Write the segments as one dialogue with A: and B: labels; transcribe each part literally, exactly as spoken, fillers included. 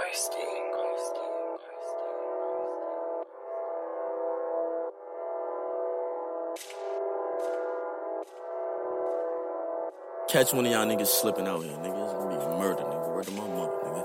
A: Catch one of y'all niggas slipping out here, nigga. It's gonna be a murder, nigga. Word to my mother, nigga.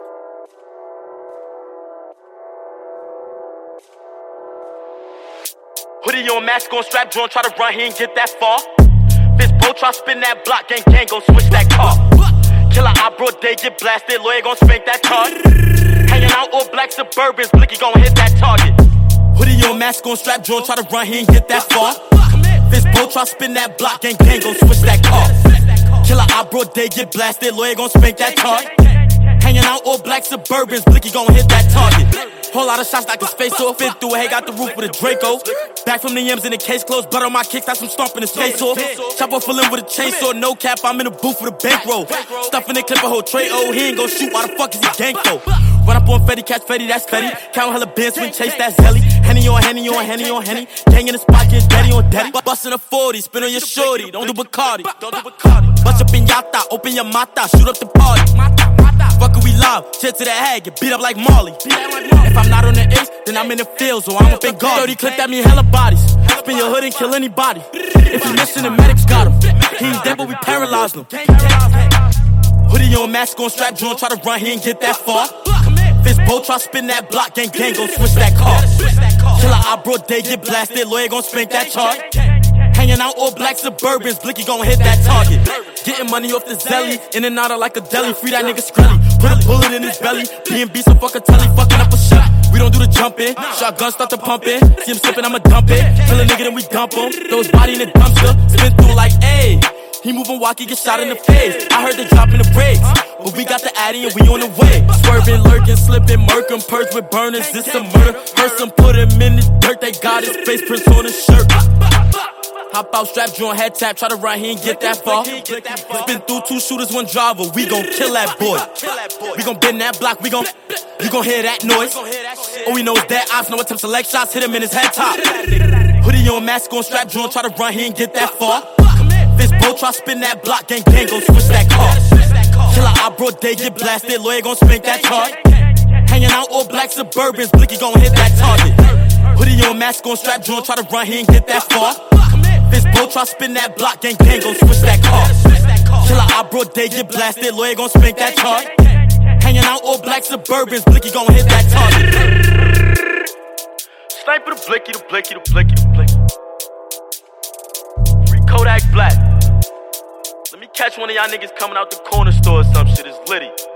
B: Hoodie on, mask on, strap drawn, try to run, he ain't get that far. Fist bow, try spin that block, gang gang, gon' switch that car. Killer eye, broad day, get blasted, lawyer gon' spank that card. Hanging out all black Suburbans, Blicky gon' hit that target.
A: Hoodie on, mask on, strap drawn, try to run, he ain't get that far. Fist bow, try spin that block, gang gang, gon' switch that car. Killer eye, broad day, get blasted, lawyer gon' spank that card. Hanging out all black Suburbans, Blicky gon' hit that target. Whole lot of shots like his face off, fit through a hay, got the roof with a Draco. Back from the M's in the case closed, blood on my kicks, that's some stomping his face off. Chopper full in with a chainsaw, no cap, I'm in the booth with a bankroll. Stuffing the clip a whole tray, oh, he ain't gon' shoot, why the fuck is he gang for? Run up on Fetty, catch Fetty, that's Fetty. Count hella bands, swing chase, that's Zelly. Henny on Henny on Henny on Henny. Gang in the spot, get daddy on daddy. Bustin' a forty, spin on your shorty, don't do Bacardi. Bust up in Yata, open your mata, shoot up the party. Fuck it, we live, shit to the head, get beat up like Marley. If I'm not on the X, then I'm in the field, so I'm up in guard. thirty clip, that mean hella bodies. Spin your hood and kill anybody. If you missing, the medics got him. He ain't dead, but we paralyzed him. Hoodie on, mask on, strap drawn, try to run, he ain't get that far. Fist bow, try spin that block, gang gang, gon' switch that car. Killer eye, broad day, get blasted, lawyer gon' spank that chart. Hanging out all black Suburbans, Blicky gon' hit that target. Getting money off the Zelly, in and out of like a deli. Free that nigga Skrelly, put a bullet in his belly. B and B some fuck a telly, fucking up a shot. We don't do the jumping, shotgun start to pumping. See him slipping, I'ma dump it. Kill a nigga, then we dump him. Throw his body in the dumpster, spin through like, ayy. He moving walkie, get shot in the face. I heard they dropping the brakes, but we got the Addy and we on the way. Swerving, lurking, slipping, murking, purge with burners. This a murder. Heard some put him in the dirt. They got his face prints on his shirt. Hop out, strap joint, head tap, try to run, he ain't get that far. Spin through two shooters, one driver, we gon' kill that boy. We gon' bend that block, we gon' you gon' hear that noise. All we know is that ops, no attempt select shots, hit him in his head top. Hoodie on, mask on, strap joint, try to run, he ain't get that far. Fist bow, try spin that block, gang gang, gon' switch that car. Killer eye, broad day, get blasted, lawyer gon' spank that chart. Hanging out all black Suburbans, Blicky gon' hit that target. Hoodie on, mask on, strap joint, try to run, he ain't get that far. Fist bow, try spin that block, gang gang, gon' switch that car. Killer eye, broad day, get blasted, lawyer gon' spank that chart. Hanging out all black Suburbans, Blicky gon' hit that target.
B: Sniper the Blicky, the Blicky, the Blicky, the Blicky. Free Kodak Black. Let me catch one of y'all niggas coming out the corner store or some shit, it's litty.